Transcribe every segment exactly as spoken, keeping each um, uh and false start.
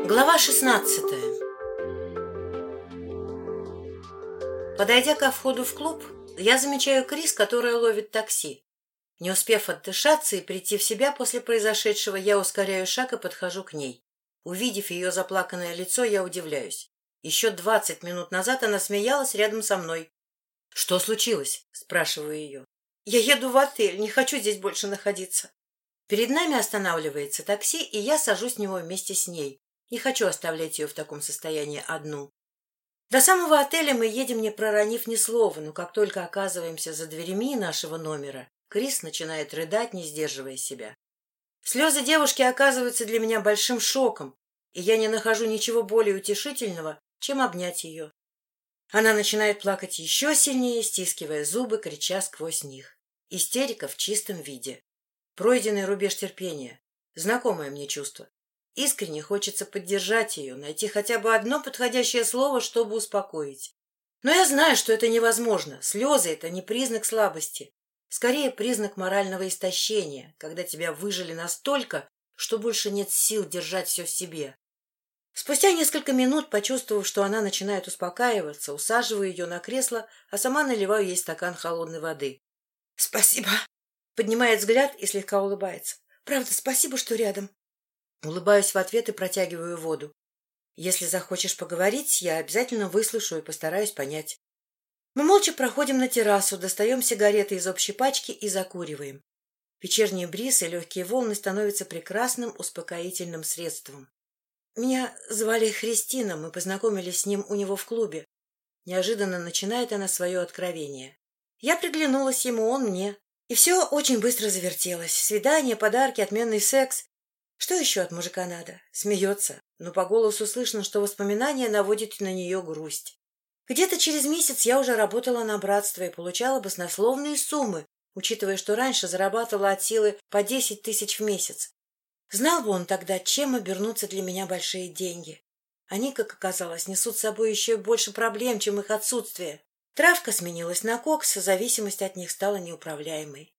Глава шестнадцатая. Подойдя ко входу в клуб, я замечаю Крис, которая ловит такси. Не успев отдышаться и прийти в себя после произошедшего, я ускоряю шаг и подхожу к ней. Увидев ее заплаканное лицо, я удивляюсь. Еще двадцать минут назад она смеялась рядом со мной. — Что случилось? — спрашиваю ее. — Я еду в отель, не хочу здесь больше находиться. Перед нами останавливается такси, и я сажусь в него вместе с ней. Не хочу оставлять ее в таком состоянии одну. До самого отеля мы едем, не проронив ни слова, но как только оказываемся за дверями нашего номера, Крис начинает рыдать, не сдерживая себя. Слезы девушки оказываются для меня большим шоком, и я не нахожу ничего более утешительного, чем обнять ее. Она начинает плакать еще сильнее, стискивая зубы, крича сквозь них. Истерика в чистом виде. Пройденный рубеж терпения. Знакомое мне чувство. Искренне хочется поддержать ее, найти хотя бы одно подходящее слово, чтобы успокоить. Но я знаю, что это невозможно. Слезы — это не признак слабости. Скорее, признак морального истощения, когда тебя выжили настолько, что больше нет сил держать все в себе. Спустя несколько минут, почувствовав, что она начинает успокаиваться, усаживаю ее на кресло, а сама наливаю ей стакан холодной воды. — Спасибо! — поднимает взгляд и слегка улыбается. — Правда, спасибо, что рядом. Улыбаюсь в ответ и протягиваю воду. Если захочешь поговорить, я обязательно выслушаю и постараюсь понять. Мы молча проходим на террасу, достаем сигареты из общей пачки и закуриваем. Вечерний бриз и легкие волны становятся прекрасным успокоительным средством. Меня звали Христина, мы познакомились с ним у него в клубе. Неожиданно начинает она свое откровение. Я приглянулась ему, он мне. И все очень быстро завертелось. Свидания, подарки, отменный секс. Что еще от мужика надо? Смеется, но по голосу слышно, что воспоминания наводят на нее грусть. Где-то через месяц я уже работала на братство и получала баснословные суммы, учитывая, что раньше зарабатывала от силы по десять тысяч в месяц. Знал бы он тогда, чем обернутся для меня большие деньги. Они, как оказалось, несут с собой еще больше проблем, чем их отсутствие. Травка сменилась на кокс, а зависимость от них стала неуправляемой.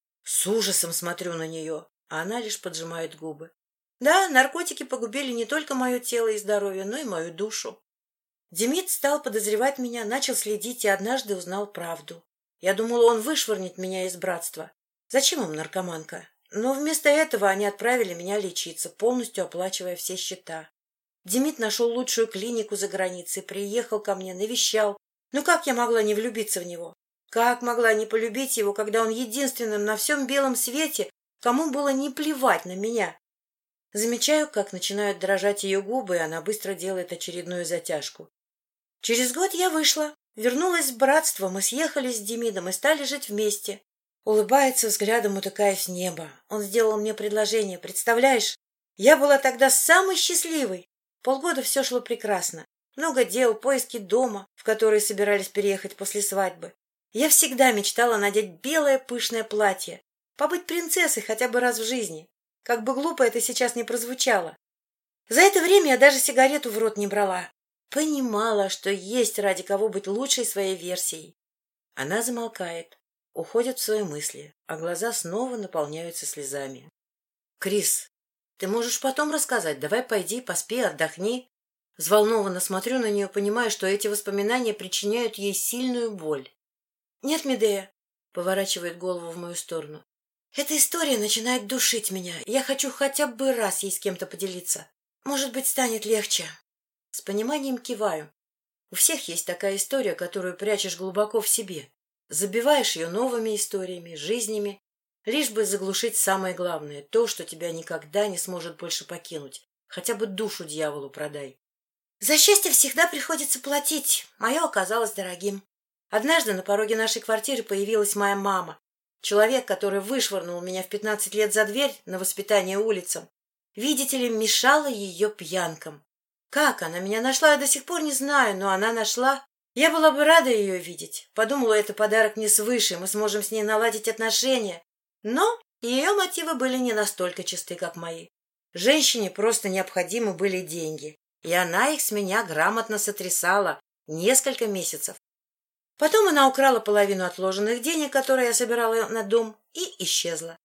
С ужасом смотрю на нее, а она лишь поджимает губы. Да, наркотики погубили не только мое тело и здоровье, но и мою душу. Демид стал подозревать меня, начал следить и однажды узнал правду. Я думала, он вышвырнет меня из братства. Зачем им наркоманка? Но вместо этого они отправили меня лечиться, полностью оплачивая все счета. Демид нашел лучшую клинику за границей, приехал ко мне, навещал. Ну как я могла не влюбиться в него? Как могла не полюбить его, когда он единственным на всем белом свете, кому было не плевать на меня? Замечаю, как начинают дрожать ее губы, и она быстро делает очередную затяжку. Через год я вышла, вернулась в братство, мы съехались с Демидом и стали жить вместе. Улыбается взглядом, утыкаясь в небо. Он сделал мне предложение, представляешь? Я была тогда самой счастливой. Полгода все шло прекрасно. Много дел, поиски дома, в который собирались переехать после свадьбы. Я всегда мечтала надеть белое пышное платье, побыть принцессой хотя бы раз в жизни. Как бы глупо это сейчас не прозвучало. За это время я даже сигарету в рот не брала. Понимала, что есть ради кого быть лучшей своей версией. Она замолкает, уходит в свои мысли, а глаза снова наполняются слезами. — Крис, ты можешь потом рассказать? Давай пойди, поспи, отдохни. Взволнованно смотрю на нее, понимая, что эти воспоминания причиняют ей сильную боль. — Нет, Медея, — поворачивает голову в мою сторону. Эта история начинает душить меня. Я хочу хотя бы раз ей с кем-то поделиться. Может быть, станет легче. С пониманием киваю. У всех есть такая история, которую прячешь глубоко в себе. Забиваешь ее новыми историями, жизнями, лишь бы заглушить самое главное, то, что тебя никогда не сможет больше покинуть. Хотя бы душу дьяволу продай. За счастье всегда приходится платить. Мое оказалось дорогим. Однажды на пороге нашей квартиры появилась моя мама. Человек, который вышвырнул меня в пятнадцать лет за дверь на воспитание улицам, видите ли, мешала ее пьянкам. Как она меня нашла, я до сих пор не знаю, но она нашла. Я была бы рада ее видеть. Подумала, это подарок не свыше, мы сможем с ней наладить отношения. Но ее мотивы были не настолько чисты, как мои. Женщине просто необходимы были деньги, и она их с меня грамотно сотрясала несколько месяцев. Потом она украла половину отложенных денег, которые я собирала на дом, и исчезла.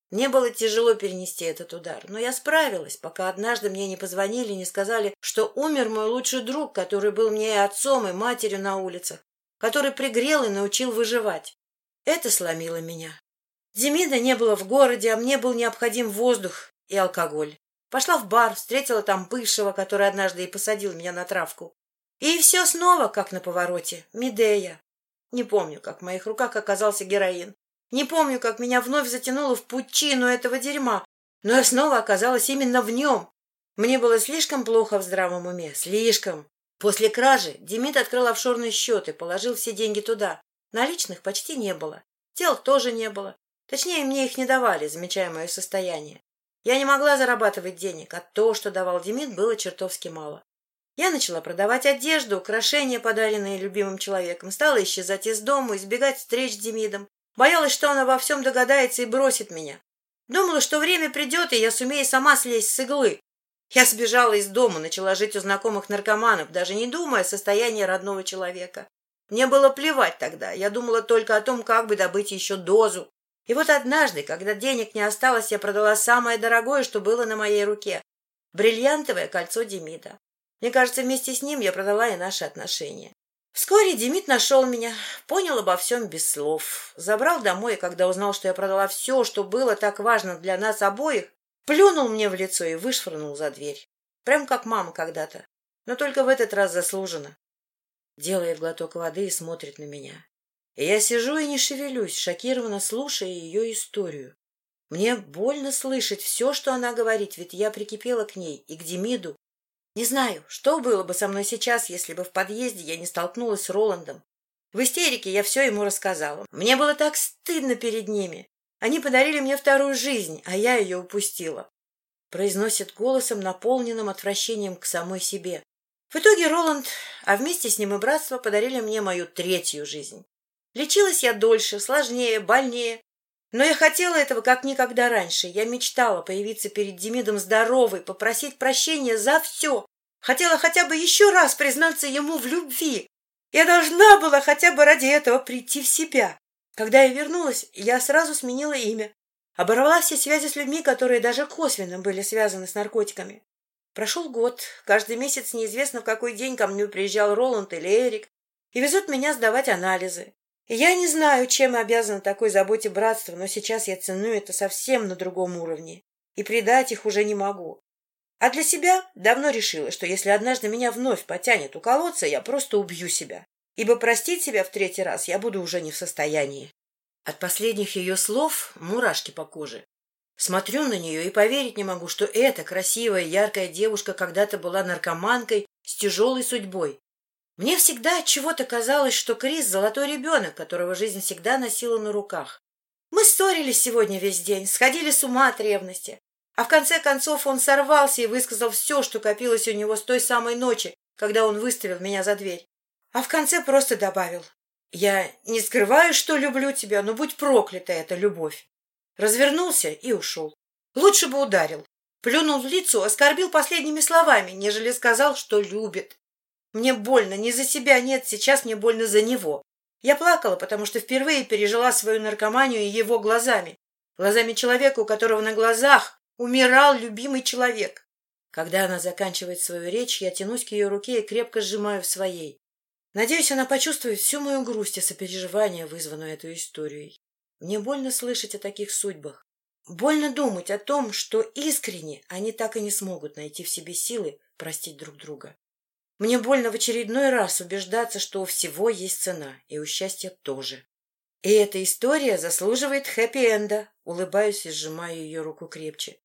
Мне было тяжело перенести этот удар, но я справилась, пока однажды мне не позвонили и не сказали, что умер мой лучший друг, который был мне и отцом, и матерью на улицах, который пригрел и научил выживать. Это сломило меня. Демида не было в городе, а мне был необходим воздух и алкоголь. Пошла в бар, встретила там бывшего, который однажды и посадил меня на травку. И все снова, как на повороте, Медея. Не помню, как в моих руках оказался героин. Не помню, как меня вновь затянуло в пучину этого дерьма, но я снова оказалась именно в нем. Мне было слишком плохо в здравом уме, слишком. После кражи Демид открыл офшорный счет и положил все деньги туда. Наличных почти не было. Дел тоже не было. Точнее, мне их не давали, замечая мое состояние. Я не могла зарабатывать денег, а то, что давал Демид, было чертовски мало. Я начала продавать одежду, украшения, подаренные любимым человеком, стала исчезать из дома, избегать встреч с Демидом. Боялась, что он обо всем догадается и бросит меня. Думала, что время придет, и я сумею сама слезть с иглы. Я сбежала из дома, начала жить у знакомых наркоманов, даже не думая о состоянии родного человека. Мне было плевать тогда, я думала только о том, как бы добыть еще дозу. И вот однажды, когда денег не осталось, я продала самое дорогое, что было на моей руке — бриллиантовое кольцо Демида. Мне кажется, вместе с ним я продала и наши отношения. Вскоре Демид нашел меня, понял обо всем без слов, забрал домой, и когда узнал, что я продала все, что было так важно для нас обоих, плюнул мне в лицо и вышвырнул за дверь. Прям как мама когда-то, но только в этот раз заслуженно. Делает глоток воды и смотрит на меня. И я сижу и не шевелюсь, шокированно слушая ее историю. Мне больно слышать все, что она говорит, ведь я прикипела к ней и к Демиду. Не знаю, что было бы со мной сейчас, если бы в подъезде я не столкнулась с Роландом. В истерике я все ему рассказала. Мне было так стыдно перед ними. Они подарили мне вторую жизнь, а я ее упустила. Произносит голосом, наполненным отвращением к самой себе. В итоге Роланд, а вместе с ним и братство, подарили мне мою третью жизнь. Лечилась я дольше, сложнее, больнее. Но я хотела этого как никогда раньше. Я мечтала появиться перед Демидом здоровой, попросить прощения за все. Хотела хотя бы еще раз признаться ему в любви. Я должна была хотя бы ради этого прийти в себя. Когда я вернулась, я сразу сменила имя. Оборвала все связи с людьми, которые даже косвенно были связаны с наркотиками. Прошел год. Каждый месяц неизвестно в какой день ко мне приезжал Роланд или Эрик и везут меня сдавать анализы. И я не знаю, чем обязана такой заботе братства, но сейчас я ценю это совсем на другом уровне, и предать их уже не могу. А для себя давно решила, что если однажды меня вновь потянет уколоться, я просто убью себя, ибо простить себя в третий раз я буду уже не в состоянии. От последних ее слов мурашки по коже. Смотрю на нее и поверить не могу, что эта красивая, яркая девушка когда-то была наркоманкой с тяжелой судьбой. Мне всегда от чего-то казалось, что Крис — золотой ребенок, которого жизнь всегда носила на руках. Мы ссорились сегодня весь день, сходили с ума от ревности. А в конце концов он сорвался и высказал все, что копилось у него с той самой ночи, когда он выставил меня за дверь. А в конце просто добавил: «Я не скрываю, что люблю тебя, но будь проклята эта любовь». Развернулся и ушел. Лучше бы ударил. Плюнул в лицо, оскорбил последними словами, нежели сказал, что любит. Мне больно не за себя, нет, сейчас мне больно за него. Я плакала, потому что впервые пережила свою наркоманию и его глазами. Глазами человека, у которого на глазах умирал любимый человек. Когда она заканчивает свою речь, я тянусь к ее руке и крепко сжимаю в своей. Надеюсь, она почувствует всю мою грусть и сопереживание, вызванную этой историей. Мне больно слышать о таких судьбах. Больно думать о том, что искренне они так и не смогут найти в себе силы простить друг друга. Мне больно в очередной раз убеждаться, что у всего есть цена, и у счастья тоже. И эта история заслуживает хэппи-энда. Улыбаюсь и сжимаю ее руку крепче.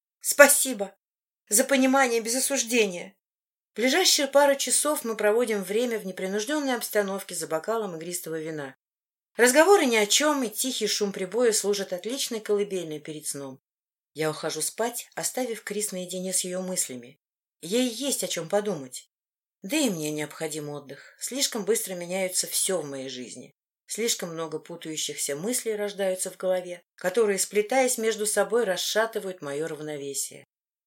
Спасибо за понимание без осуждения. В ближайшие пару часов мы проводим время в непринужденной обстановке за бокалом игристого вина. Разговоры ни о чем, и тихий шум прибоя служат отличной колыбельной перед сном. Я ухожу спать, оставив Крис наедине с ее мыслями. Ей есть о чем подумать. Да и мне необходим отдых. Слишком быстро меняется все в моей жизни. Слишком много путающихся мыслей рождаются в голове, которые, сплетаясь между собой, расшатывают мое равновесие.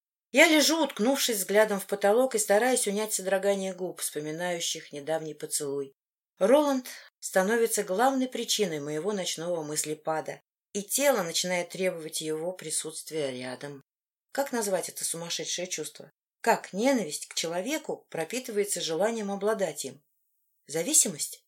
Я лежу, уткнувшись взглядом в потолок, и стараюсь унять содрогание губ, вспоминающих недавний поцелуй. Роланд становится главной причиной моего ночного мыслепада. и тело начинает требовать его присутствия рядом. Как назвать это сумасшедшее чувство? Как ненависть к человеку пропитывается желанием обладать им? Зависимость?